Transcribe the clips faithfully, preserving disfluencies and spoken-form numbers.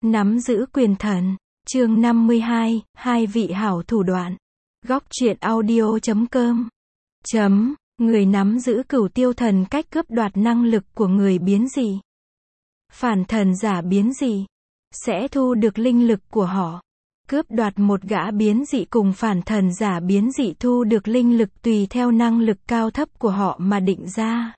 Nắm giữ quyền thần. Chương năm mươi hai, hai vị hảo thủ đoạn. Góc truyện audio chấm com. Chấm, người nắm giữ cửu tiêu thần cách cướp đoạt năng lực của người biến dị. Phản thần giả biến dị sẽ thu được linh lực của họ. Cướp đoạt một gã biến dị cùng phản thần giả biến dị thu được linh lực tùy theo năng lực cao thấp của họ mà định ra.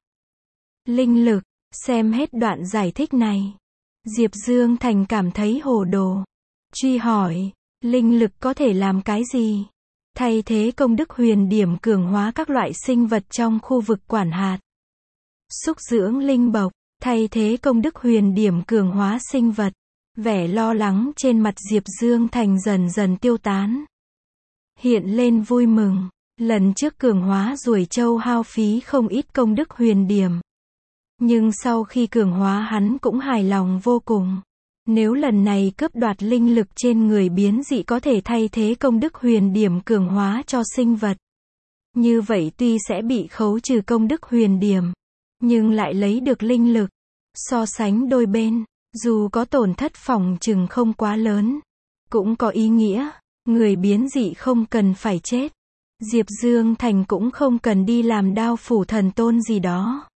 Linh lực, xem hết đoạn giải thích này. Diệp Dương Thành cảm thấy hồ đồ. Truy hỏi, linh lực có thể làm cái gì? Thay thế công đức huyền điểm cường hóa các loại sinh vật trong khu vực quản hạt. Xúc dưỡng linh bộc, thay thế công đức huyền điểm cường hóa sinh vật. Vẻ lo lắng trên mặt Diệp Dương Thành dần dần tiêu tán. Hiện lên vui mừng, lần trước cường hóa ruồi châu hao phí không ít công đức huyền điểm. Nhưng sau khi cường hóa hắn cũng hài lòng vô cùng. Nếu lần này cướp đoạt linh lực trên người biến dị có thể thay thế công đức huyền điểm cường hóa cho sinh vật. Như vậy tuy sẽ bị khấu trừ công đức huyền điểm, nhưng lại lấy được linh lực. So sánh đôi bên, dù có tổn thất phòng chừng không quá lớn, cũng có ý nghĩa, người biến dị không cần phải chết. Diệp Dương Thành cũng không cần đi làm đao phủ thần tôn gì đó.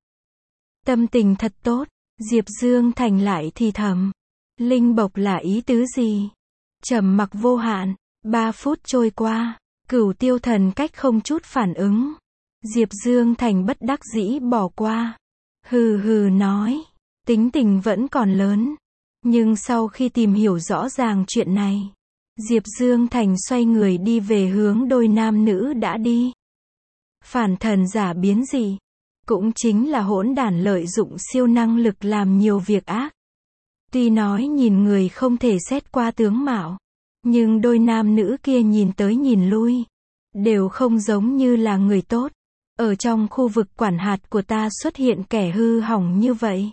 Tâm tình thật tốt, Diệp Dương Thành lại thì thầm. Linh bộc là ý tứ gì? Trầm mặc vô hạn, ba phút trôi qua, cửu tiêu thần cách không chút phản ứng. Diệp Dương Thành bất đắc dĩ bỏ qua. Hừ hừ nói, tính tình vẫn còn lớn. Nhưng sau khi tìm hiểu rõ ràng chuyện này, Diệp Dương Thành xoay người đi về hướng đôi nam nữ đã đi. Phản thần giả biến dị, cũng chính là hỗn đản lợi dụng siêu năng lực làm nhiều việc ác. Tuy nói nhìn người không thể xét qua tướng mạo, nhưng đôi nam nữ kia nhìn tới nhìn lui, đều không giống như là người tốt. Ở trong khu vực quản hạt của ta xuất hiện kẻ hư hỏng như vậy.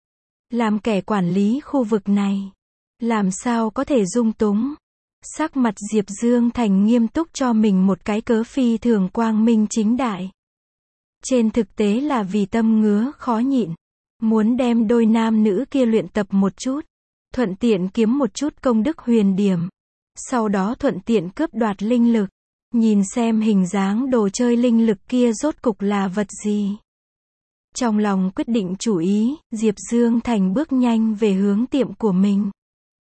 Làm kẻ quản lý khu vực này, làm sao có thể dung túng. Sắc mặt Diệp Dương Thành nghiêm túc cho mình một cái cớ phi thường quang minh chính đại. Trên thực tế là vì tâm ngứa khó nhịn, muốn đem đôi nam nữ kia luyện tập một chút, thuận tiện kiếm một chút công đức huyền điểm, sau đó thuận tiện cướp đoạt linh lực, nhìn xem hình dáng đồ chơi linh lực kia rốt cục là vật gì. Trong lòng quyết định chủ ý, Diệp Dương Thành bước nhanh về hướng tiệm của mình.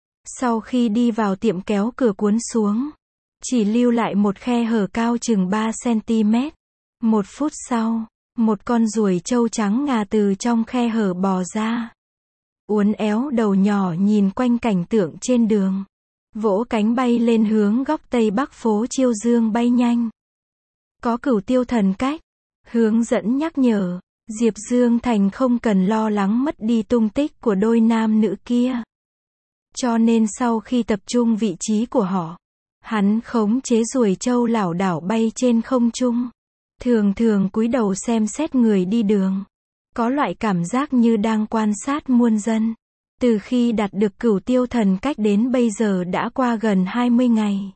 Sau khi đi vào tiệm kéo cửa cuốn xuống, chỉ lưu lại một khe hở cao chừng ba xăng-ti-mét. Một phút sau, một con ruồi trâu trắng ngà từ trong khe hở bò ra. Uốn éo đầu nhỏ nhìn quanh cảnh tượng trên đường. Vỗ cánh bay lên hướng góc tây bắc phố Chiêu Dương bay nhanh. Có cửu tiêu thần cách hướng dẫn nhắc nhở, Diệp Dương Thành không cần lo lắng mất đi tung tích của đôi nam nữ kia. Cho nên sau khi tập trung vị trí của họ, hắn khống chế ruồi trâu lảo đảo bay trên không trung. Thường thường cúi đầu xem xét người đi đường. Có loại cảm giác như đang quan sát muôn dân. Từ khi đạt được cửu tiêu thần cách đến bây giờ đã qua gần hai mươi ngày.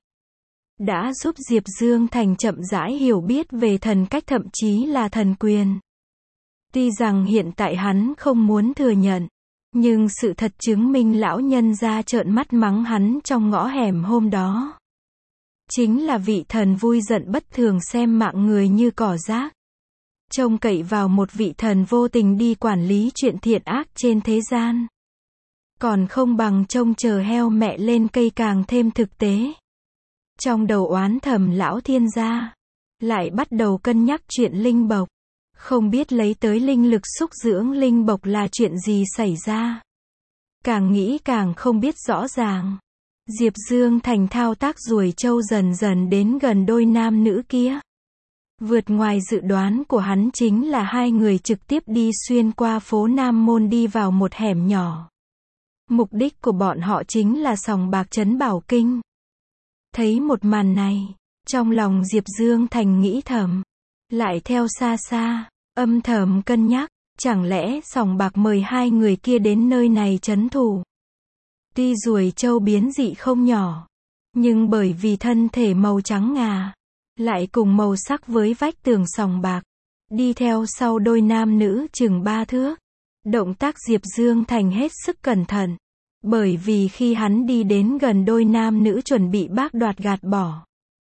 Đã giúp Diệp Dương Thành chậm rãi hiểu biết về thần cách thậm chí là thần quyền. Tuy rằng hiện tại hắn không muốn thừa nhận, nhưng sự thật chứng minh lão nhân ra trợn mắt mắng hắn trong ngõ hẻm hôm đó. Chính là vị thần vui giận bất thường xem mạng người như cỏ rác. Trông cậy vào một vị thần vô tình đi quản lý chuyện thiện ác trên thế gian. Còn không bằng trông chờ heo mẹ lên cây càng thêm thực tế. Trong đầu oán thầm lão thiên gia, lại bắt đầu cân nhắc chuyện linh bộc. Không biết lấy tới linh lực xúc dưỡng linh bộc là chuyện gì xảy ra. Càng nghĩ càng không biết rõ ràng. Diệp Dương Thành thao tác ruồi trâu dần dần đến gần đôi nam nữ kia. Vượt ngoài dự đoán của hắn chính là hai người trực tiếp đi xuyên qua phố Nam Môn đi vào một hẻm nhỏ. Mục đích của bọn họ chính là sòng bạc trấn Bảo Kinh. Thấy một màn này, trong lòng Diệp Dương Thành nghĩ thầm. Lại theo xa xa, âm thầm cân nhắc, chẳng lẽ sòng bạc mời hai người kia đến nơi này trấn thủ. Tuy ruồi trâu biến dị không nhỏ, nhưng bởi vì thân thể màu trắng ngà, lại cùng màu sắc với vách tường sòng bạc, đi theo sau đôi nam nữ chừng ba thước. Động tác Diệp Dương Thành hết sức cẩn thận, Bởi vì khi hắn đi đến gần đôi nam nữ chuẩn bị bác đoạt gạt bỏ,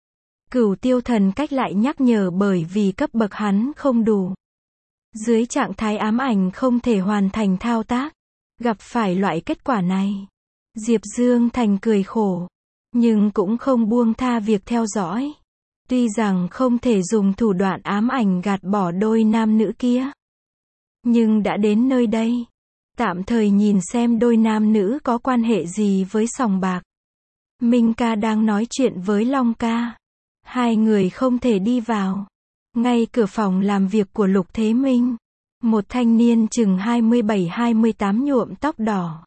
Cửu Tiêu Thần Cách lại nhắc nhở bởi vì cấp bậc hắn không đủ. Dưới trạng thái ám ảnh không thể hoàn thành thao tác. Gặp phải loại kết quả này, Diệp Dương Thành cười khổ, nhưng cũng không buông tha việc theo dõi. Tuy rằng không thể dùng thủ đoạn ám ảnh gạt bỏ đôi nam nữ kia, nhưng đã đến nơi đây, tạm thời nhìn xem đôi nam nữ có quan hệ gì với sòng bạc. Minh ca đang nói chuyện với Long ca. Hai người không thể đi vào. Ngay cửa phòng làm việc của Lục Thế Minh, một thanh niên chừng hai mươi bảy hai mươi tám nhuộm tóc đỏ.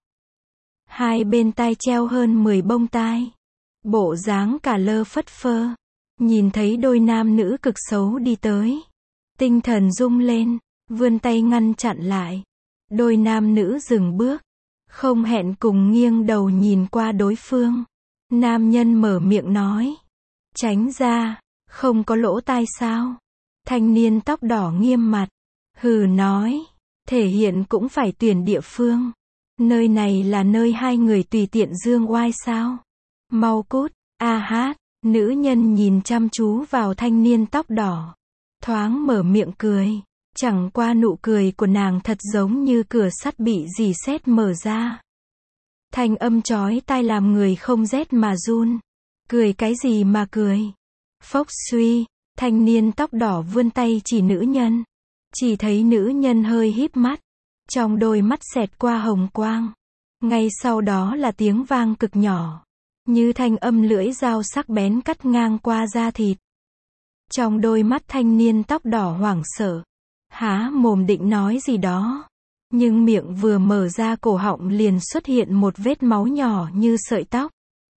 Hai bên tai treo hơn mười bông tai. Bộ dáng cả lơ phất phơ. Nhìn thấy đôi nam nữ cực xấu đi tới, tinh thần rung lên, vươn tay ngăn chặn lại. Đôi nam nữ dừng bước, không hẹn cùng nghiêng đầu nhìn qua đối phương. Nam nhân mở miệng nói, tránh ra, không có lỗ tai sao? Thanh niên tóc đỏ nghiêm mặt, hừ nói, thể hiện cũng phải tuyển địa phương. Nơi này là nơi hai người tùy tiện dương oai sao? Mau cút, a hát. Nữ nhân nhìn chăm chú vào thanh niên tóc đỏ, thoáng mở miệng cười. Chẳng qua nụ cười của nàng thật giống như cửa sắt bị dì sét mở ra. Thanh âm chói tai làm người không rét mà run. Cười cái gì mà cười? Phốc suy, thanh niên tóc đỏ vươn tay chỉ nữ nhân. Chỉ thấy nữ nhân hơi híp mắt, trong đôi mắt xẹt qua hồng quang. Ngay sau đó là tiếng vang cực nhỏ, như thanh âm lưỡi dao sắc bén cắt ngang qua da thịt. Trong đôi mắt thanh niên tóc đỏ hoảng sợ, há mồm định nói gì đó, nhưng miệng vừa mở ra cổ họng liền xuất hiện một vết máu nhỏ như sợi tóc.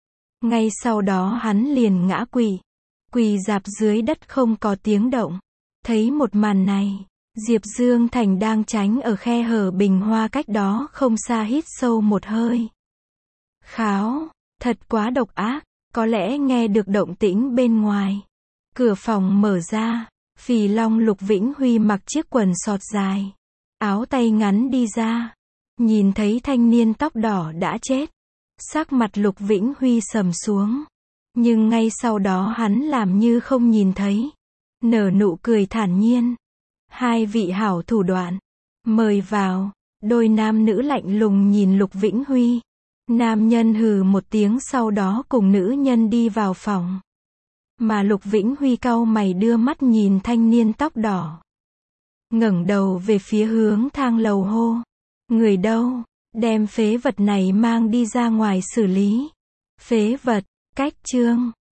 Ngay sau đó hắn liền ngã quỵ, quỳ rạp dưới đất không có tiếng động. Thấy một màn này, Diệp Dương Thành đang tránh ở khe hở bình hoa cách đó không xa hít sâu một hơi. Kháo, thật quá độc ác, có lẽ nghe được động tĩnh bên ngoài. Cửa phòng mở ra, Phì Long Lục Vĩnh Huy mặc chiếc quần sọt dài, áo tay ngắn đi ra. Nhìn thấy thanh niên tóc đỏ đã chết, sắc mặt Lục Vĩnh Huy sầm xuống. Nhưng ngay sau đó hắn làm như không nhìn thấy, nở nụ cười thản nhiên. Hai vị hảo thủ đoạn, mời vào. Đôi nam nữ lạnh lùng nhìn Lục Vĩnh Huy. Nam nhân hừ một tiếng sau đó cùng nữ nhân đi vào phòng. Mà Lục Vĩnh Huy cau mày đưa mắt nhìn thanh niên tóc đỏ. Ngẩng đầu về phía hướng thang lầu hô. Người đâu? Đem phế vật này mang đi ra ngoài xử lý. Phế vật, cách chương.